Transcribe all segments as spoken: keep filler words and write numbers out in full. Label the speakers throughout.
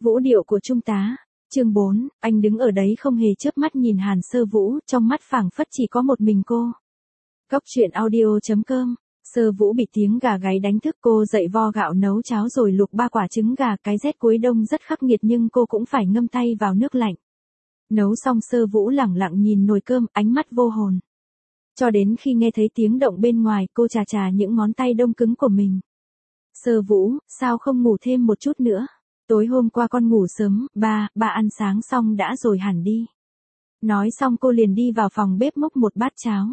Speaker 1: Vũ điệu của trung tá. Chương bốn, anh đứng ở đấy không hề chớp mắt nhìn Hàn Sơ Vũ, trong mắt phảng phất chỉ có một mình cô. Cóc truyện audio chấm com. Sơ Vũ bị tiếng gà gáy đánh thức, cô dậy vo gạo nấu cháo rồi luộc ba quả trứng gà, cái rét cuối đông rất khắc nghiệt nhưng cô cũng phải ngâm tay vào nước lạnh. Nấu xong Sơ Vũ lẳng lặng nhìn nồi cơm, ánh mắt vô hồn. Cho đến khi nghe thấy tiếng động bên ngoài, cô chà chà những ngón tay đông cứng của mình. Sơ Vũ, sao không ngủ thêm một chút nữa? Tối hôm qua con ngủ sớm, ba, ba ăn sáng xong đã rồi hẳn đi. Nói xong cô liền đi vào phòng bếp múc một bát cháo.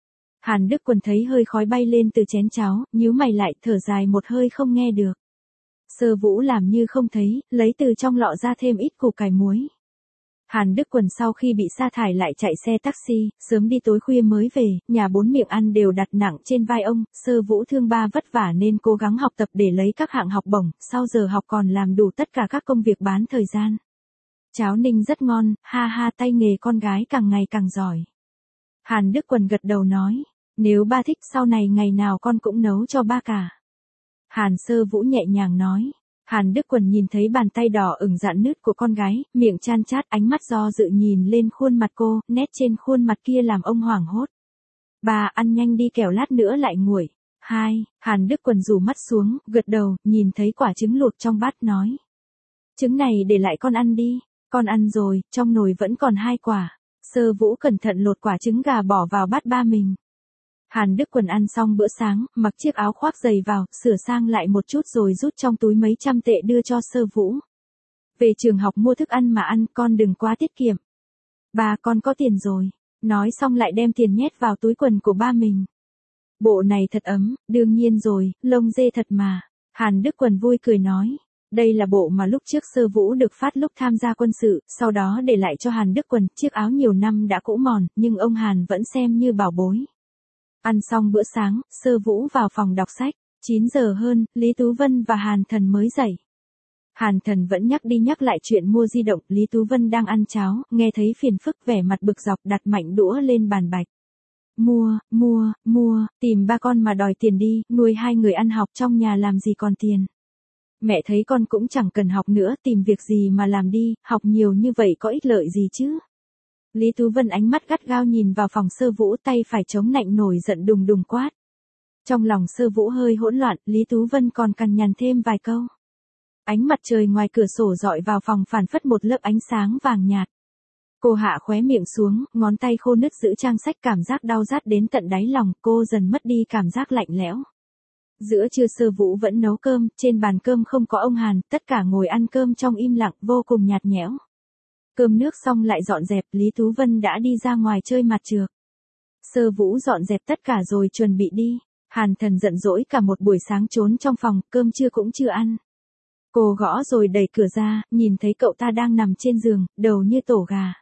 Speaker 1: Hàn Đức Quần thấy hơi khói bay lên từ chén cháo, nhíu mày lại, thở dài một hơi không nghe được. Sơ Vũ làm như không thấy, lấy từ trong lọ ra thêm ít củ cải muối. Hàn Đức Quần sau khi bị sa thải lại chạy xe taxi, sớm đi tối khuya mới về, nhà bốn miệng ăn đều đặt nặng trên vai ông. Sơ Vũ thương ba vất vả nên cố gắng học tập để lấy các hạng học bổng, sau giờ học còn làm đủ tất cả các công việc bán thời gian. Cháo ninh rất ngon, ha ha, tay nghề con gái càng ngày càng giỏi. Hàn Đức Quần gật đầu nói, nếu ba thích sau này ngày nào con cũng nấu cho ba cả. Hàn Sơ Vũ nhẹ nhàng nói. Hàn Đức Quần nhìn thấy bàn tay đỏ ửng rạn nứt của con gái, miệng chan chát, ánh mắt do dự nhìn lên khuôn mặt cô, nét trên khuôn mặt kia làm ông hoảng hốt. Bà ăn nhanh đi kẻo lát nữa lại nguội. Hai, Hàn Đức Quần rủ mắt xuống, gật đầu, nhìn thấy quả trứng luộc trong bát nói. Trứng này để lại con ăn đi, con ăn rồi, trong nồi vẫn còn hai quả. Sơ Vũ cẩn thận lột quả trứng gà bỏ vào bát ba mình. Hàn Đức Quần ăn xong bữa sáng, mặc chiếc áo khoác dày vào, sửa sang lại một chút rồi rút trong túi mấy trăm tệ đưa cho Sơ Vũ. Về trường học mua thức ăn mà ăn, con đừng quá tiết kiệm. Ba, con có tiền rồi. Nói xong lại đem tiền nhét vào túi quần của ba mình. Bộ này thật ấm, đương nhiên rồi, lông dê thật mà. Hàn Đức Quần vui cười nói. Đây là bộ mà lúc trước Sơ Vũ được phát lúc tham gia quân sự, sau đó để lại cho Hàn Đức Quần. Chiếc áo nhiều năm đã cũ mòn, nhưng ông Hàn vẫn xem như bảo bối. Ăn xong bữa sáng, Sơ Vũ vào phòng đọc sách. chín giờ hơn, Lý Tú Vân và Hàn Thần mới dậy. Hàn Thần vẫn nhắc đi nhắc lại chuyện mua di động, Lý Tú Vân đang ăn cháo, nghe thấy phiền phức vẻ mặt bực dọc đặt mạnh đũa lên bàn bạch. Mua, mua, mua, tìm ba con mà đòi tiền đi, nuôi hai người ăn học trong nhà làm gì còn tiền. Mẹ thấy con cũng chẳng cần học nữa, tìm việc gì mà làm đi, học nhiều như vậy có ích lợi gì chứ. Lý Tú Vân ánh mắt gắt gao nhìn vào phòng Sơ Vũ, tay phải chống nạnh nổi giận đùng đùng quát. Trong lòng Sơ Vũ hơi hỗn loạn, Lý Tú Vân còn cằn nhằn thêm vài câu. Ánh mặt trời ngoài cửa sổ dọi vào phòng phản phất một lớp ánh sáng vàng nhạt. Cô hạ khóe miệng xuống, ngón tay khô nứt giữ trang sách, cảm giác đau rát đến tận đáy lòng, cô dần mất đi cảm giác lạnh lẽo. Giữa trưa Sơ Vũ vẫn nấu cơm, trên bàn cơm không có ông Hàn, tất cả ngồi ăn cơm trong im lặng, vô cùng nhạt nhẽo. Cơm nước xong lại dọn dẹp, Lý Tú Vân đã đi ra ngoài chơi mặt trược. Sơ Vũ dọn dẹp tất cả rồi chuẩn bị đi. Hàn Thần giận dỗi cả một buổi sáng trốn trong phòng, cơm trưa cũng chưa ăn. Cô gõ rồi đẩy cửa ra, nhìn thấy cậu ta đang nằm trên giường, đầu như tổ gà.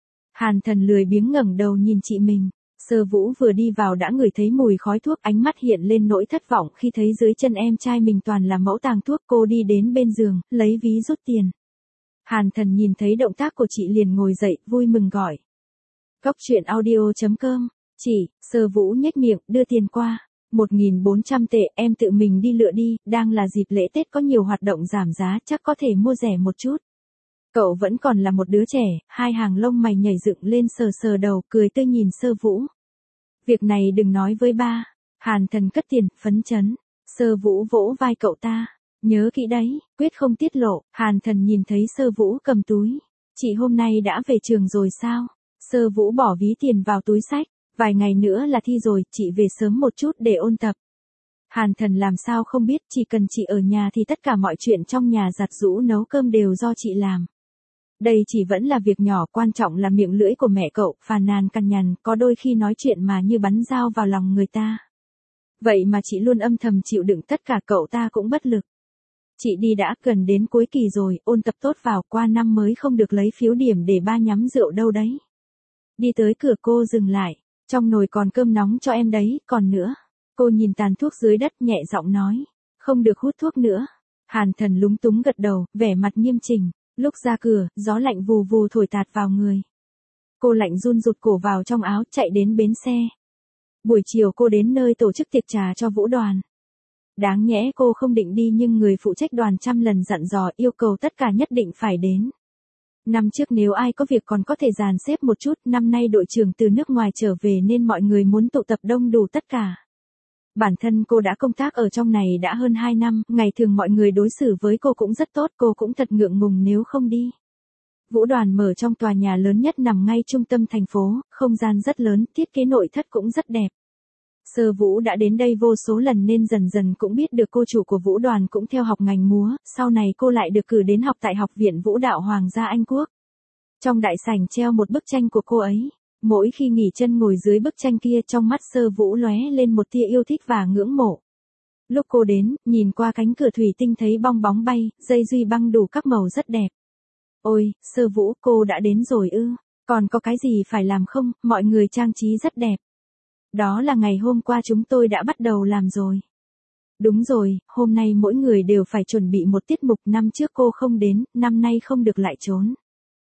Speaker 1: Hàn Thần lười biếng ngẩng đầu nhìn chị mình. Sơ Vũ vừa đi vào đã ngửi thấy mùi khói thuốc, ánh mắt hiện lên nỗi thất vọng khi thấy dưới chân em trai mình toàn là mẫu tàng thuốc. Cô đi đến bên giường, lấy ví rút tiền. Hàn Thần nhìn thấy động tác của chị liền ngồi dậy, vui mừng gọi. Cóc truyện audio chấm com. Chị, Sơ Vũ nhếch miệng, đưa tiền qua. một nghìn bốn trăm tệ, em tự mình đi lựa đi, đang là dịp lễ Tết có nhiều hoạt động giảm giá, chắc có thể mua rẻ một chút. Cậu vẫn còn là một đứa trẻ, hai hàng lông mày nhảy dựng lên, sờ sờ đầu, cười tươi nhìn Sơ Vũ. Việc này đừng nói với ba. Hàn Thần cất tiền, phấn chấn. Sơ Vũ vỗ vai cậu ta. Nhớ kỹ đấy, quyết không tiết lộ. Hàn Thần nhìn thấy Sơ Vũ cầm túi. Chị hôm nay đã về trường rồi sao? Sơ Vũ bỏ ví tiền vào túi xách. Vài ngày nữa là thi rồi, chị về sớm một chút để ôn tập. Hàn Thần làm sao không biết, chỉ cần chị ở nhà thì tất cả mọi chuyện trong nhà giặt giũ nấu cơm đều do chị làm. Đây chỉ vẫn là việc nhỏ, quan trọng là miệng lưỡi của mẹ cậu, phàn nàn cằn nhằn, có đôi khi nói chuyện mà như bắn dao vào lòng người ta. Vậy mà chị luôn âm thầm chịu đựng tất cả, cậu ta cũng bất lực. Chị đi đã, gần đến cuối kỳ rồi, ôn tập tốt vào, qua năm mới không được lấy phiếu điểm để ba nhắm rượu đâu đấy. Đi tới cửa cô dừng lại, trong nồi còn cơm nóng cho em đấy, còn nữa. Cô nhìn tàn thuốc dưới đất nhẹ giọng nói, không được hút thuốc nữa. Hàn Thần lúng túng gật đầu, vẻ mặt nghiêm chỉnh. Lúc ra cửa, gió lạnh vù vù thổi tạt vào người. Cô lạnh run rụt cổ vào trong áo, chạy đến bến xe. Buổi chiều cô đến nơi tổ chức tiệc trà cho Vũ Đoàn. Đáng nhẽ cô không định đi nhưng người phụ trách đoàn trăm lần dặn dò yêu cầu tất cả nhất định phải đến. Năm trước nếu ai có việc còn có thể dàn xếp một chút, năm nay đội trưởng từ nước ngoài trở về nên mọi người muốn tụ tập đông đủ tất cả. Bản thân cô đã công tác ở trong này đã hơn hai năm, ngày thường mọi người đối xử với cô cũng rất tốt, cô cũng thật ngượng ngùng nếu không đi. Vũ đoàn mở trong tòa nhà lớn nhất nằm ngay trung tâm thành phố, không gian rất lớn, thiết kế nội thất cũng rất đẹp. Sơ Vũ đã đến đây vô số lần nên dần dần cũng biết được cô chủ của vũ đoàn cũng theo học ngành múa, sau này cô lại được cử đến học tại Học viện Vũ đạo Hoàng gia Anh Quốc. Trong đại sảnh treo một bức tranh của cô ấy. Mỗi khi nghỉ chân ngồi dưới bức tranh kia trong mắt Sơ Vũ lóe lên một tia yêu thích và ngưỡng mộ. Lúc cô đến, nhìn qua cánh cửa thủy tinh thấy bong bóng bay, dây duy băng đủ các màu rất đẹp. Ôi, Sơ Vũ, cô đã đến rồi ư, còn có cái gì phải làm không, mọi người trang trí rất đẹp. Đó là ngày hôm qua chúng tôi đã bắt đầu làm rồi. Đúng rồi, hôm nay mỗi người đều phải chuẩn bị một tiết mục, năm trước cô không đến, năm nay không được lại trốn.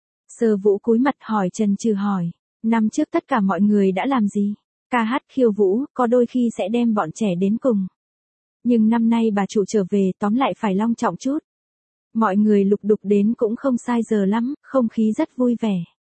Speaker 1: Sơ Vũ cúi mặt hỏi Trần Trừ hỏi, năm trước tất cả mọi người đã làm gì? Ca hát khiêu vũ, có đôi khi sẽ đem bọn trẻ đến cùng. Nhưng năm nay bà chủ trở về tóm lại phải long trọng chút. Mọi người lục đục đến cũng không sai giờ lắm, không khí rất vui vẻ.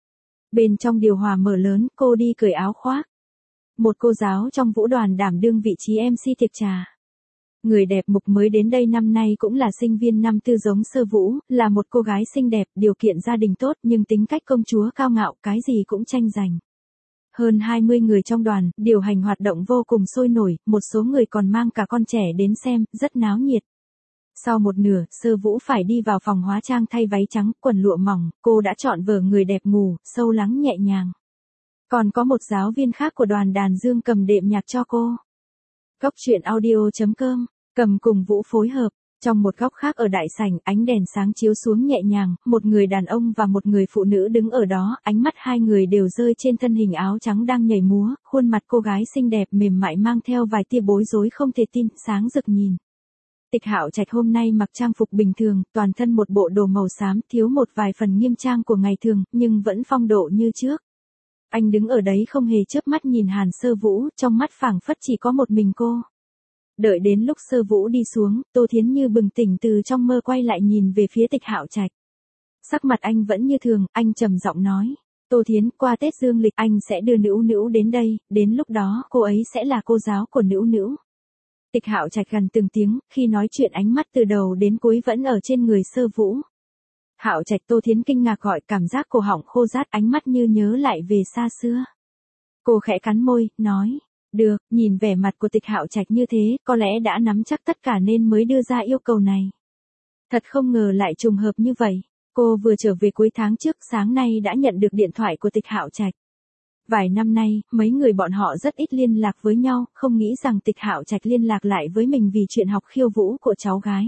Speaker 1: Bên trong điều hòa mở lớn, cô đi cởi áo khoác. Một cô giáo trong vũ đoàn đảm đương vị trí em xê tiệc trà. Người đẹp mục mới đến đây năm nay cũng là sinh viên năm tư giống Sơ Vũ, là một cô gái xinh đẹp, điều kiện gia đình tốt nhưng tính cách công chúa cao ngạo, cái gì cũng tranh giành. Hơn hai mươi người trong đoàn, điều hành hoạt động vô cùng sôi nổi, một số người còn mang cả con trẻ đến xem, rất náo nhiệt. Sau một nửa, Sơ Vũ phải đi vào phòng hóa trang thay váy trắng, quần lụa mỏng, cô đã chọn vở Người đẹp ngủ, sâu lắng nhẹ nhàng. Còn có một giáo viên khác của đoàn đàn dương cầm đệm nhạc cho cô. Góc truyện audio chấm com, cầm cùng Vũ phối hợp. Trong một góc khác ở đại sảnh, ánh đèn sáng chiếu xuống nhẹ nhàng, một người đàn ông và một người phụ nữ đứng ở đó, ánh mắt hai người đều rơi trên thân hình áo trắng đang nhảy múa, khuôn mặt cô gái xinh đẹp mềm mại mang theo vài tia bối rối không thể tin, sáng rực nhìn. Tịch Hạo Trạch hôm nay mặc trang phục bình thường, toàn thân một bộ đồ màu xám, thiếu một vài phần nghiêm trang của ngày thường, nhưng vẫn phong độ như trước. Anh đứng ở đấy không hề chớp mắt nhìn Hàn Sơ Vũ, trong mắt phảng phất chỉ có một mình cô. Đợi đến lúc Sơ Vũ đi xuống, Tô Thiến Như bừng tỉnh từ trong mơ quay lại nhìn về phía Tịch Hạo Trạch. Sắc mặt anh vẫn như thường, anh trầm giọng nói, Tô Thiến, qua Tết Dương lịch anh sẽ đưa Nữu Nữu đến đây, đến lúc đó cô ấy sẽ là cô giáo của Nữu Nữu. Tịch Hạo Trạch gần từng tiếng, khi nói chuyện ánh mắt từ đầu đến cuối vẫn ở trên người Sơ Vũ. Hạo Trạch, Tô Thiến kinh ngạc gọi, cảm giác cổ họng khô rát, ánh mắt như nhớ lại về xa xưa. Cô khẽ cắn môi, nói, được, nhìn vẻ mặt của Tịch Hạo Trạch như thế, có lẽ đã nắm chắc tất cả nên mới đưa ra yêu cầu này. Thật không ngờ lại trùng hợp như vậy, cô vừa trở về cuối tháng trước, sáng nay đã nhận được điện thoại của Tịch Hạo Trạch. Vài năm nay, mấy người bọn họ rất ít liên lạc với nhau, không nghĩ rằng Tịch Hạo Trạch liên lạc lại với mình vì chuyện học khiêu vũ của cháu gái.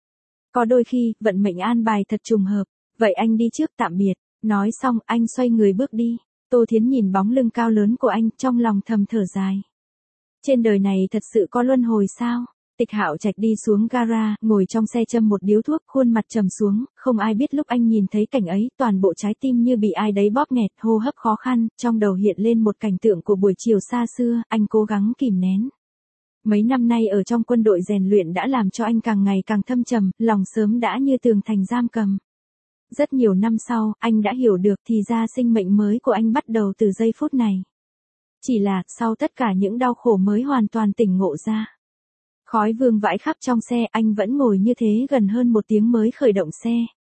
Speaker 1: Có đôi khi, vận mệnh an bài thật trùng hợp, vậy anh đi trước, tạm biệt. Nói xong, anh xoay người bước đi. Tô Thiến nhìn bóng lưng cao lớn của anh, trong lòng thầm thở dài. Trên đời này thật sự có luân hồi sao? Tịch Hạo Trạch đi xuống gara, ngồi trong xe châm một điếu thuốc, khuôn mặt trầm xuống, không ai biết lúc anh nhìn thấy cảnh ấy, toàn bộ trái tim như bị ai đấy bóp nghẹt, hô hấp khó khăn, trong đầu hiện lên một cảnh tượng của buổi chiều xa xưa, anh cố gắng kìm nén. Mấy năm nay ở trong quân đội rèn luyện đã làm cho anh càng ngày càng thâm trầm, lòng sớm đã như tường thành giam cầm. Rất nhiều năm sau, anh đã hiểu được thì ra sinh mệnh mới của anh bắt đầu từ giây phút này. Chỉ là, sau tất cả những đau khổ mới hoàn toàn tỉnh ngộ ra. Khói vương vãi khắp trong xe, anh vẫn ngồi như thế gần hơn một tiếng mới khởi động xe.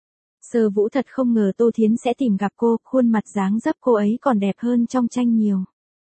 Speaker 1: Sơ Vũ thật không ngờ Tô Thiến sẽ tìm gặp cô, khuôn mặt dáng dấp cô ấy còn đẹp hơn trong tranh nhiều.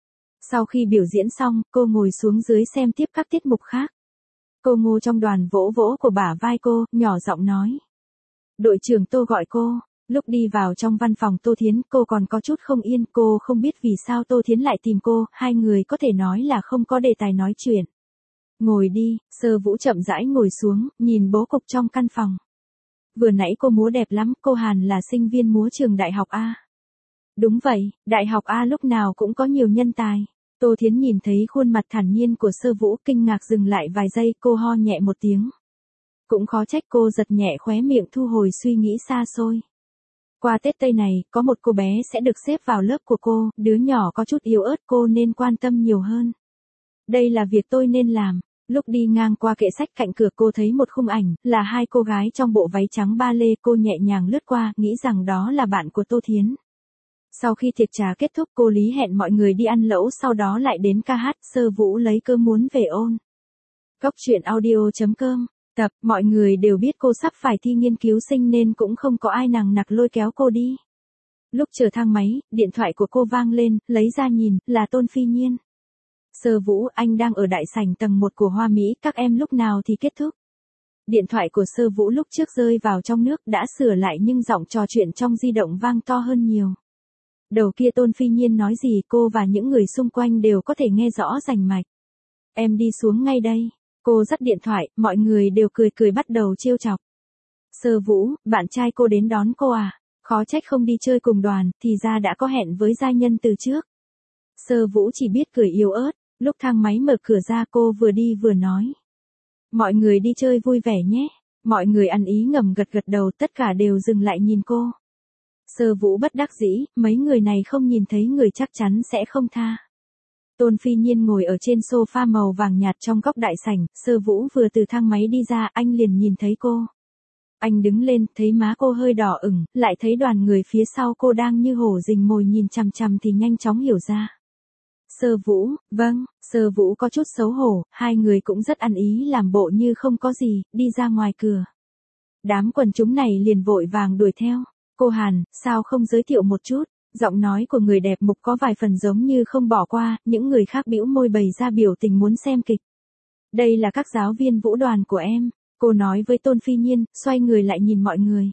Speaker 1: Sau khi biểu diễn xong, cô ngồi xuống dưới xem tiếp các tiết mục khác. Cô Ngô trong đoàn vỗ vỗ của bả vai cô, nhỏ giọng nói. Đội trưởng Tô gọi cô. Lúc đi vào trong văn phòng Tô Thiến, cô còn có chút không yên, cô không biết vì sao Tô Thiến lại tìm cô, hai người có thể nói là không có đề tài nói chuyện. Ngồi đi, Sơ Vũ chậm rãi ngồi xuống, nhìn bố cục trong căn phòng. Vừa nãy cô múa đẹp lắm, cô Hàn là sinh viên múa trường Đại học A. Đúng vậy, Đại học A lúc nào cũng có nhiều nhân tài. Tô Thiến nhìn thấy khuôn mặt thản nhiên của Sơ Vũ, kinh ngạc dừng lại vài giây, cô ho nhẹ một tiếng. Cũng khó trách, cô giật nhẹ khóe miệng thu hồi suy nghĩ xa xôi. Qua Tết Tây này, có một cô bé sẽ được xếp vào lớp của cô, đứa nhỏ có chút yếu ớt, cô nên quan tâm nhiều hơn. Đây là việc tôi nên làm. Lúc đi ngang qua kệ sách cạnh cửa cô thấy một khung ảnh, là hai cô gái trong bộ váy trắng ba lê, cô nhẹ nhàng lướt qua, nghĩ rằng đó là bạn của Tô Thiến. Sau khi tiệc trà kết thúc cô Lý hẹn mọi người đi ăn lẩu sau đó lại đến ca hát, Sơ Vũ lấy cớ muốn về ôn. Cốc truyện audio chấm com. Tập, mọi người đều biết cô sắp phải thi nghiên cứu sinh nên cũng không có ai nằng nặc lôi kéo cô đi. Lúc chờ thang máy, điện thoại của cô vang lên, lấy ra nhìn, là Tôn Phi Nhiên. Sơ Vũ, anh đang ở đại sảnh tầng một của Hoa Mỹ, các em lúc nào thì kết thúc. Điện thoại của Sơ Vũ lúc trước rơi vào trong nước đã sửa lại nhưng giọng trò chuyện trong di động vang to hơn nhiều. Đầu kia Tôn Phi Nhiên nói gì cô và những người xung quanh đều có thể nghe rõ rành mạch. Em đi xuống ngay đây. Cô dắt điện thoại, mọi người đều cười cười bắt đầu trêu chọc. Sơ Vũ, bạn trai cô đến đón cô à? Khó trách không đi chơi cùng đoàn, thì ra đã có hẹn với gia nhân từ trước. Sơ Vũ chỉ biết cười yếu ớt, lúc thang máy mở cửa ra cô vừa đi vừa nói. Mọi người đi chơi vui vẻ nhé. Mọi người ăn ý ngầm gật gật đầu, tất cả đều dừng lại nhìn cô. Sơ Vũ bất đắc dĩ, mấy người này không nhìn thấy người chắc chắn sẽ không tha. Tôn Phi Nhiên ngồi ở trên sofa màu vàng nhạt trong góc đại sảnh, Sơ Vũ vừa từ thang máy đi ra, anh liền nhìn thấy cô. Anh đứng lên, thấy má cô hơi đỏ ửng, lại thấy đoàn người phía sau cô đang như hổ rình mồi nhìn chằm chằm thì nhanh chóng hiểu ra. Sơ Vũ, vâng, Sơ Vũ có chút xấu hổ, hai người cũng rất ăn ý làm bộ như không có gì, đi ra ngoài cửa. Đám quần chúng này liền vội vàng đuổi theo. Cô Hàn, sao không giới thiệu một chút? Giọng nói của người đẹp mục có vài phần giống như không bỏ qua, những người khác bĩu môi bày ra biểu tình muốn xem kịch. Đây là các giáo viên vũ đoàn của em, cô nói với Tôn Phi Nhiên, xoay người lại nhìn mọi người.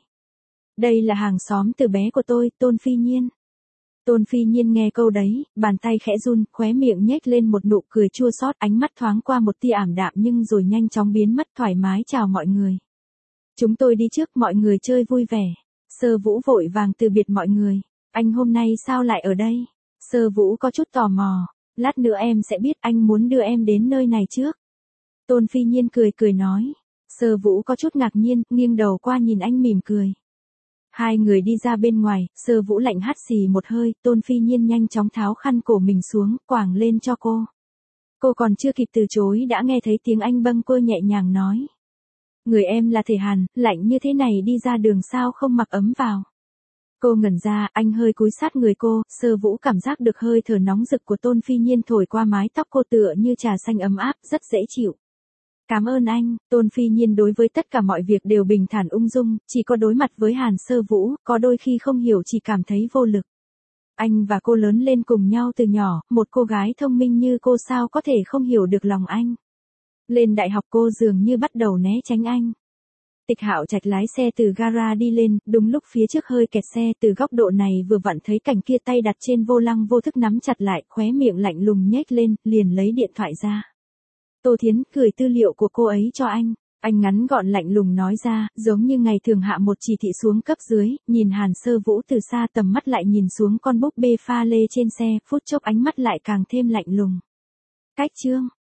Speaker 1: Đây là hàng xóm từ bé của tôi, Tôn Phi Nhiên. Tôn Phi Nhiên nghe câu đấy, bàn tay khẽ run, khóe miệng nhếch lên một nụ cười chua xót, ánh mắt thoáng qua một tia ảm đạm nhưng rồi nhanh chóng biến mất, thoải mái chào mọi người. Chúng tôi đi trước, mọi người chơi vui vẻ. Sơ Vũ vội vàng từ biệt mọi người. Anh hôm nay sao lại ở đây? Sơ Vũ có chút tò mò. Lát nữa em sẽ biết, anh muốn đưa em đến nơi này trước. Tôn Phi Nhiên cười cười nói. Sơ Vũ có chút ngạc nhiên, nghiêng đầu qua nhìn anh mỉm cười. Hai người đi ra bên ngoài, Sơ Vũ lạnh hắt xì một hơi, Tôn Phi Nhiên nhanh chóng tháo khăn cổ mình xuống, quàng lên cho cô. Cô còn chưa kịp từ chối đã nghe thấy tiếng anh bâng quơ nhẹ nhàng nói. Người em là thể Hàn, lạnh như thế này đi ra đường sao không mặc ấm vào. Cô ngẩn ra, anh hơi cúi sát người cô, Sơ Vũ cảm giác được hơi thở nóng rực của Tôn Phi Nhiên thổi qua mái tóc cô tựa như trà xanh ấm áp, rất dễ chịu. Cảm ơn anh, Tôn Phi Nhiên đối với tất cả mọi việc đều bình thản ung dung, chỉ có đối mặt với Hàn Sơ Vũ, có đôi khi không hiểu chỉ cảm thấy vô lực. Anh và cô lớn lên cùng nhau từ nhỏ, một cô gái thông minh như cô sao có thể không hiểu được lòng anh. Lên đại học cô dường như bắt đầu né tránh anh. Tịch Hạo Trạch lái xe từ gara đi lên, đúng lúc phía trước hơi kẹt xe, từ góc độ này vừa vặn thấy cảnh kia tay đặt trên vô lăng vô thức nắm chặt lại, khóe miệng lạnh lùng nhếch lên, liền lấy điện thoại ra. Tô Thiến, gửi tư liệu của cô ấy cho anh. Anh ngắn gọn lạnh lùng nói ra, giống như ngày thường hạ một chỉ thị xuống cấp dưới, nhìn Hàn Sơ Vũ từ xa tầm mắt lại nhìn xuống con búp bê pha lê trên xe, phút chốc ánh mắt lại càng thêm lạnh lùng. Cách chương.